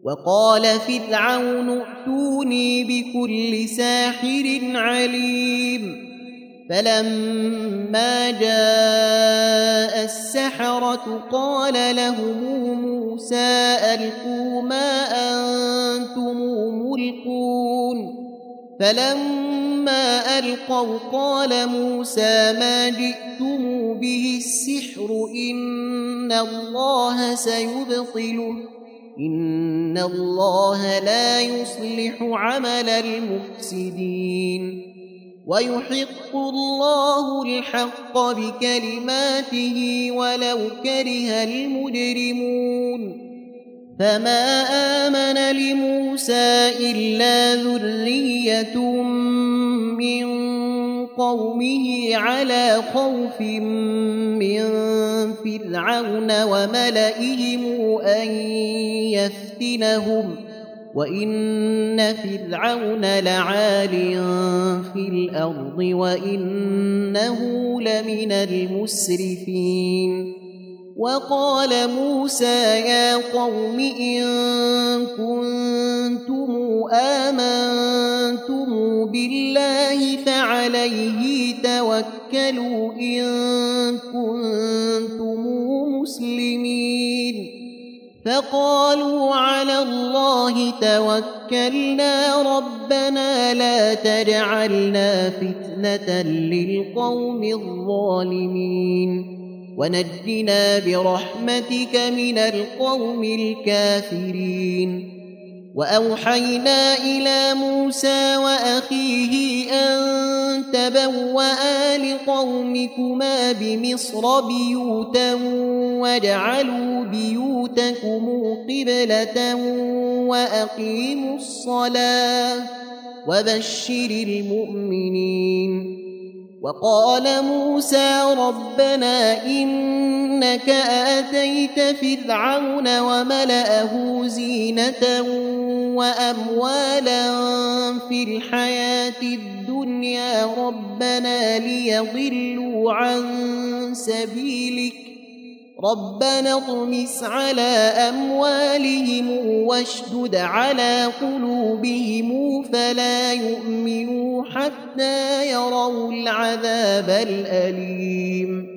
وقال فرعون ائتوني بكل ساحر عليم فلما جاء السحرة قال لهم موسى ألقوا ما أنتم ملقون فلما ألقوا قال موسى ما جئتم به السحر إن الله سيبطله إن الله لا يصلح عمل المفسدين ويحق الله الحق بكلماته ولو كره المجرمون فما آمن لموسى إلا ذرية من قومه على خوف من فرعون وملئهم أن يفتنهم وإن فرعون لعال في الأرض وإنه لمن المسرفين وقال موسى يا قوم إن كنتم آمنتم بالله فعليه توكلوا إن كنتم مسلمين فقالوا على الله توكلنا ربنا لا تجعلنا فتنة للقوم الظالمين ونجنا برحمتك من القوم الكافرين وأوحينا إلى موسى وأخيه أن تبوأ لقومكما بمصر بيوتا واجعلوا بيوتكم قبلة وأقيموا الصلاة وبشر المؤمنين وقال موسى ربنا إنك آتيت فرعون وملأه زينة وأموالا في الحياة الدنيا ربنا ليضلوا عن سبيلك ربنا اطمس على أموالهم واشدد على قلوبهم فلا يؤمنوا حتى يروا العذاب الأليم